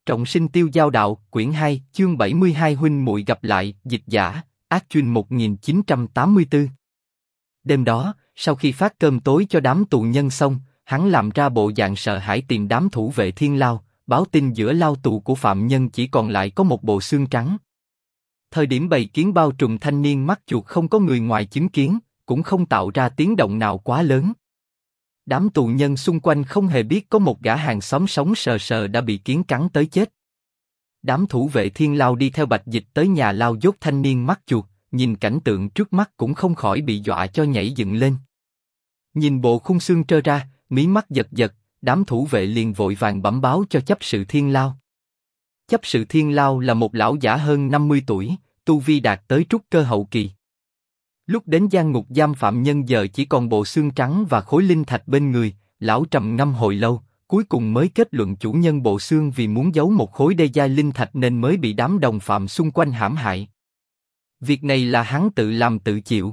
Trọng sinh tiêu giao đạo, quyển 2, chương 72 huynh muội gặp lại, dịch giả, Ác Chuyên 1984. Đêm đó, sau khi phát cơm tối cho đám tù nhân xong, hắn làm ra bộ dạng sợ hãi tìm đám thủ vệ thiên lao, báo tin giữa lao tù của phạm nhân chỉ còn lại có một bộ xương trắng. Thời điểm bầy kiến bao trùm thanh niên mắt chuột không có người ngoài chứng kiến, cũng không tạo ra tiếng động nào quá lớn. Đám tù nhân xung quanh không hề biết có một gã hàng xóm sống sờ sờ đã bị kiến cắn tới chết. Đám thủ vệ thiên lao đi theo Bạch Dịch tới nhà lao dốt thanh niên mắt chuột, nhìn cảnh tượng trước mắt cũng không khỏi bị dọa cho nhảy dựng lên. Nhìn bộ khung xương trơ ra, mí mắt giật giật, đám thủ vệ liền vội vàng bẩm báo cho chấp sự thiên lao. Chấp sự thiên lao là một lão giả hơn 50 tuổi, tu vi đạt tới trúc cơ hậu kỳ. Lúc đến gian ngục giam phạm nhân giờ chỉ còn bộ xương trắng và khối linh thạch bên người, lão trầm ngâm hồi lâu, cuối cùng mới kết luận chủ nhân bộ xương vì muốn giấu một khối đê giai linh thạch nên mới bị đám đồng phạm xung quanh hãm hại. Việc này là hắn tự làm tự chịu.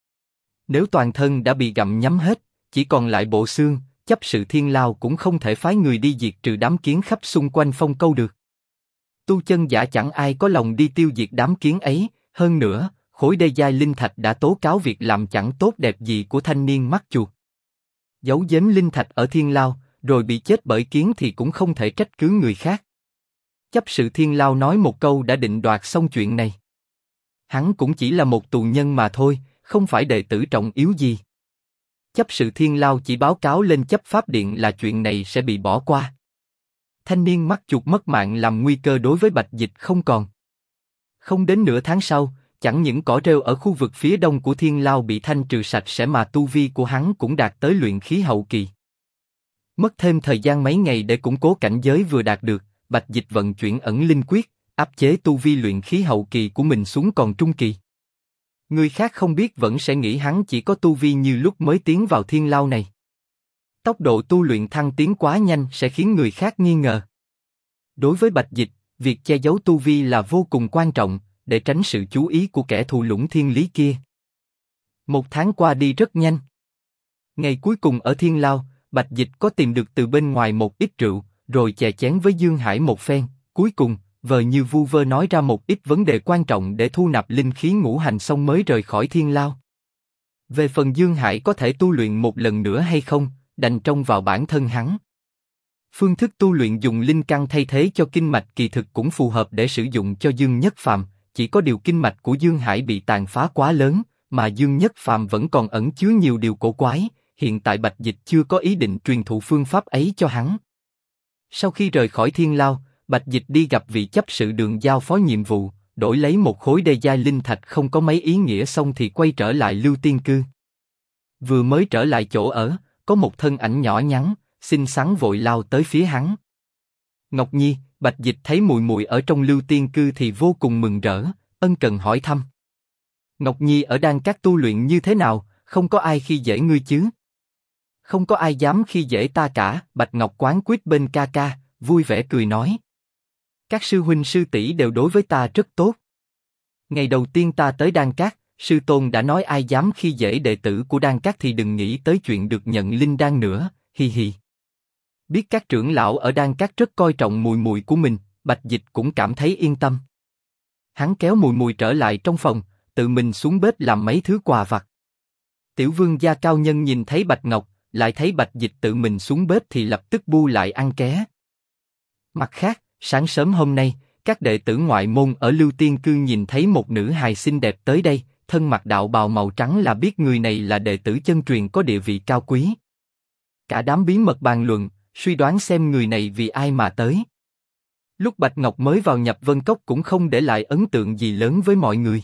Nếu toàn thân đã bị gặm nhấm hết, chỉ còn lại bộ xương, chấp sự thiên lao cũng không thể phái người đi diệt trừ đám kiến khắp xung quanh phong câu được. Tu chân giả chẳng ai có lòng đi tiêu diệt đám kiến ấy, hơn nữa, khối đê giai linh thạch đã tố cáo việc làm chẳng tốt đẹp gì của thanh niên mắt chuột. Giấu giếm linh thạch ở thiên lao, rồi bị chết bởi kiến thì cũng không thể trách cứ người khác. Chấp sự thiên lao nói một câu đã định đoạt xong chuyện này. Hắn cũng chỉ là một tù nhân mà thôi, không phải đệ tử trọng yếu gì. Chấp sự thiên lao chỉ báo cáo lên chấp pháp điện là chuyện này sẽ bị bỏ qua. Thanh niên mắt chuột mất mạng làm nguy cơ đối với Bạch Dịch không còn. Không đến nửa tháng sau, chẳng những cỏ rêu ở khu vực phía đông của thiên lao bị thanh trừ sạch sẽ mà tu vi của hắn cũng đạt tới luyện khí hậu kỳ. Mất thêm thời gian mấy ngày để củng cố cảnh giới vừa đạt được, Bạch Dịch vận chuyển ẩn linh quyết, áp chế tu vi luyện khí hậu kỳ của mình xuống còn trung kỳ. Người khác không biết vẫn sẽ nghĩ hắn chỉ có tu vi như lúc mới tiến vào thiên lao này. Tốc độ tu luyện thăng tiến quá nhanh sẽ khiến người khác nghi ngờ. Đối với Bạch Dịch, việc che giấu tu vi là vô cùng quan trọng, để tránh sự chú ý của kẻ thù lũng thiên lý kia. Một tháng qua đi rất nhanh. Ngày cuối cùng ở thiên lao, Bạch Dịch có tìm được từ bên ngoài một ít rượu, rồi chè chén với Dương Hải một phen, cuối cùng, vờ như vu vơ nói ra một ít vấn đề quan trọng để thu nạp linh khí ngũ hành xong mới rời khỏi thiên lao. Về phần Dương Hải có thể tu luyện một lần nữa hay không, đành trông vào bản thân hắn. Phương thức tu luyện dùng linh căn thay thế cho kinh mạch kỳ thực cũng phù hợp để sử dụng cho Dương Nhất Phàm, chỉ có điều kinh mạch của Dương Hải bị tàn phá quá lớn, mà Dương Nhất Phàm vẫn còn ẩn chứa nhiều điều cổ quái, hiện tại Bạch Dịch chưa có ý định truyền thụ phương pháp ấy cho hắn. Sau khi rời khỏi thiên lao, Bạch Dịch đi gặp vị chấp sự đường giao phó nhiệm vụ, đổi lấy một khối đê giai linh thạch không có mấy ý nghĩa xong thì quay trở lại Lưu Tiên Cư. Vừa mới trở lại chỗ ở, có một thân ảnh nhỏ nhắn, xinh xắn vội lao tới phía hắn. Ngọc Nhi, Bạch Dịch thấy muội muội ở trong Lưu Tiên Cư thì vô cùng mừng rỡ, ân cần hỏi thăm. Ngọc Nhi ở Đan Các tu luyện như thế nào, không có ai khi dễ ngươi chứ? Không có ai dám khi dễ ta cả, Bạch Ngọc quán quýt bên ca ca, vui vẻ cười nói. Các sư huynh sư tỷ đều đối với ta rất tốt. Ngày đầu tiên ta tới Đan Các, sư tôn đã nói ai dám khi dễ đệ tử của Đan Các thì đừng nghĩ tới chuyện được nhận linh đan nữa, hi hi. Biết các trưởng lão ở Đan Các rất coi trọng muội muội của mình, Bạch Dịch cũng cảm thấy yên tâm. Hắn kéo muội muội trở lại trong phòng, tự mình xuống bếp làm mấy thứ quà vặt. Tiểu vương gia cao nhân nhìn thấy Bạch Ngọc, lại thấy Bạch Dịch tự mình xuống bếp thì lập tức bu lại ăn ké. Mặt khác, sáng sớm hôm nay, các đệ tử ngoại môn ở Lưu Tiên Cư nhìn thấy một nữ hài xinh đẹp tới đây, thân mặc đạo bào màu trắng là biết người này là đệ tử chân truyền có địa vị cao quý. Cả đám bí mật bàn luận, suy đoán xem người này vì ai mà tới. Lúc Bạch Ngọc mới vào Nhập Vân Cốc cũng không để lại ấn tượng gì lớn với mọi người.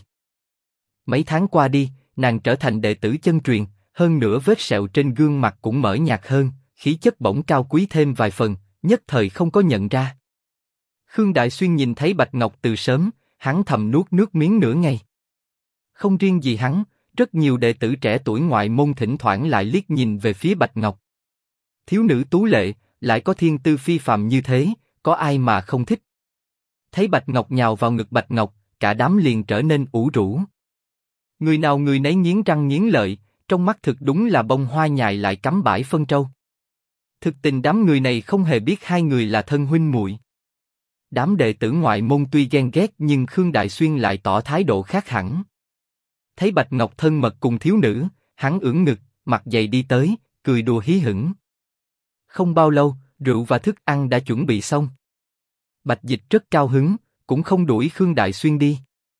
Mấy tháng qua đi, nàng trở thành đệ tử chân truyền, hơn nữa vết sẹo trên gương mặt cũng mỡ nhạt hơn, khí chất bỗng cao quý thêm vài phần, nhất thời không có nhận ra. Khương Đại Xuyên nhìn thấy Bạch Ngọc từ sớm, hắn thầm nuốt nước miếng nửa ngày. Không riêng gì hắn, rất nhiều đệ tử trẻ tuổi ngoại môn thỉnh thoảng lại liếc nhìn về phía Bạch Ngọc. Thiếu nữ tú lệ, lại có thiên tư phi phàm như thế, có ai mà không thích. Thấy Bạch Ngọc nhào vào ngực Bạch Ngọc, cả đám liền trở nên ủ rũ. Người nào người nấy nghiến răng nghiến lợi, trong mắt thực đúng là bông hoa nhài lại cắm bãi phân trâu. Thực tình đám người này không hề biết hai người là thân huynh muội. Đám đệ tử ngoại môn tuy ghen ghét nhưng Khương Đại Xuyên lại tỏ thái độ khác hẳn. Thấy Bạch Ngọc thân mật cùng thiếu nữ, hắn ưỡn ngực, mặt dày đi tới, cười đùa hí hửng. Không bao lâu, rượu và thức ăn đã chuẩn bị xong. Bạch Dịch rất cao hứng, cũng không đuổi Khương Đại Xuyên đi.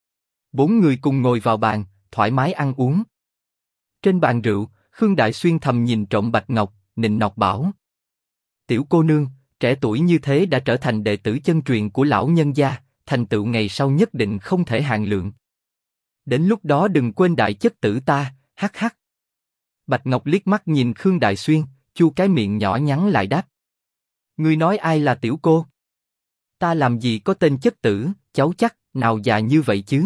4 người cùng ngồi vào bàn, thoải mái ăn uống. Trên bàn rượu, Khương Đại Xuyên thầm nhìn trộm Bạch Ngọc, nịnh nọt bảo: tiểu cô nương, trẻ tuổi như thế đã trở thành đệ tử chân truyền của lão nhân gia, thành tựu ngày sau nhất định không thể hạn lượng. Đến lúc đó đừng quên đại chất tử ta, hắc hắc. Bạch Ngọc liếc mắt nhìn Khương Đại Xuyên, chu cái miệng nhỏ nhắn lại đáp: ngươi nói ai là tiểu cô? Ta làm gì có tên chất tử, cháu chắc, nào già như vậy chứ?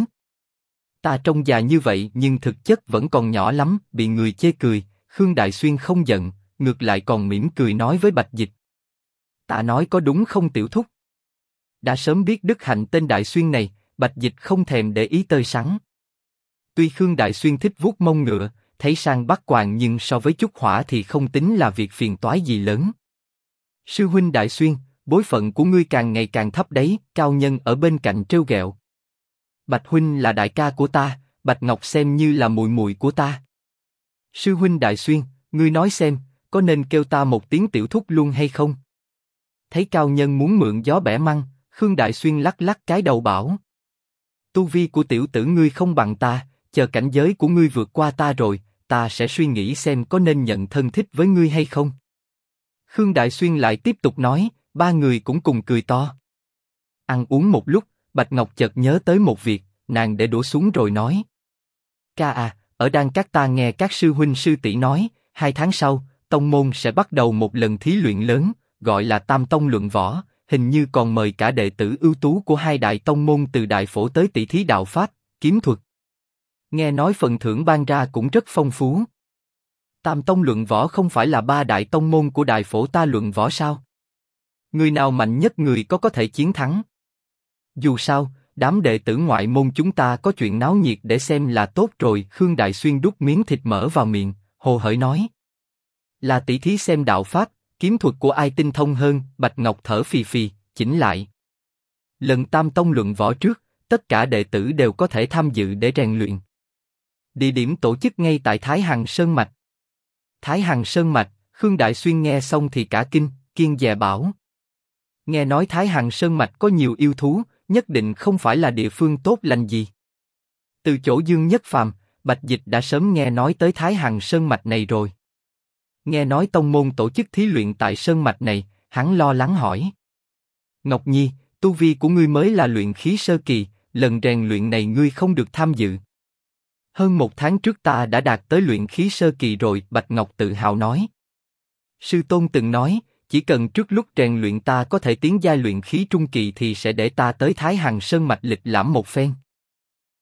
Ta trông già như vậy nhưng thực chất vẫn còn nhỏ lắm, bị người chê cười. Khương Đại Xuyên không giận, ngược lại còn mỉm cười nói với Bạch Dịch: ta nói có đúng không tiểu thúc? Đã sớm biết đức hạnh tên Đại Xuyên này, Bạch Dịch không thèm để ý tơi sắn. Tuy Khương Đại Xuyên thích vuốt mông ngựa, thấy sang bắt quàng nhưng so với Trúc Hỏa thì không tính là việc phiền toái gì lớn. Sư huynh Đại Xuyên, bối phận của ngươi càng ngày càng thấp đấy, cao nhân ở bên cạnh trêu ghẹo. Bạch huynh là đại ca của ta, Bạch Ngọc xem như là muội muội của ta. Sư huynh Đại Xuyên, ngươi nói xem, có nên kêu ta một tiếng tiểu thúc luôn hay không? Thấy cao nhân muốn mượn gió bẻ măng, Khương Đại Xuyên lắc lắc cái đầu bảo: tu vi của tiểu tử ngươi không bằng ta, chờ cảnh giới của ngươi vượt qua ta rồi, ta sẽ suy nghĩ xem có nên nhận thân thích với ngươi hay không. Khương Đại Xuyên lại tiếp tục nói, ba người cũng cùng cười to. Ăn uống một lúc, Bạch Ngọc chợt nhớ tới một việc, nàng để đũa xuống rồi nói: ca à, ở Đan Các ta nghe các sư huynh sư tỷ nói, 2 tháng sau, tông môn sẽ bắt đầu một lần thí luyện lớn, gọi là Tam Tông luận võ, hình như còn mời cả đệ tử ưu tú của 2 đại tông môn từ đại phổ tới tỷ thí đạo pháp, kiếm thuật. Nghe nói phần thưởng ban ra cũng rất phong phú. Tam Tông luận võ không phải là 3 đại tông môn của đại phổ ta luận võ sao? Người nào mạnh nhất người có thể chiến thắng. Dù sao, đám đệ tử ngoại môn chúng ta có chuyện náo nhiệt để xem là tốt rồi. Khương Đại Xuyên đút miếng thịt mỡ vào miệng, hồ hởi nói: là tỷ thí xem đạo pháp, kiếm thuật của ai tinh thông hơn. Bạch Ngọc thở phì phì, chỉnh lại: lần Tam Tông luận võ trước, tất cả đệ tử đều có thể tham dự để rèn luyện. Địa điểm tổ chức ngay tại Thái Hằng Sơn Mạch. Thái Hằng Sơn Mạch, Khương Đại Xuyên nghe xong thì cả kinh, kiêng dè bảo: nghe nói Thái Hằng Sơn Mạch có nhiều yêu thú, nhất định không phải là địa phương tốt lành gì. Từ chỗ Dương Nhất Phàm, Bạch Dịch đã sớm nghe nói tới Thái Hằng Sơn Mạch này rồi. Nghe nói tông môn tổ chức thí luyện tại Sơn Mạch này, hắn lo lắng hỏi: Ngọc Nhi, tu vi của ngươi mới là luyện khí sơ kỳ, lần rèn luyện này ngươi không được tham dự. Hơn 1 tháng trước ta đã đạt tới luyện khí sơ kỳ rồi. Bạch Ngọc tự hào nói: sư tôn từng nói, chỉ cần trước lúc rèn luyện ta có thể tiến giai luyện khí trung kỳ thì sẽ để ta tới Thái Hằng Sơn Mạch lịch lãm một phen.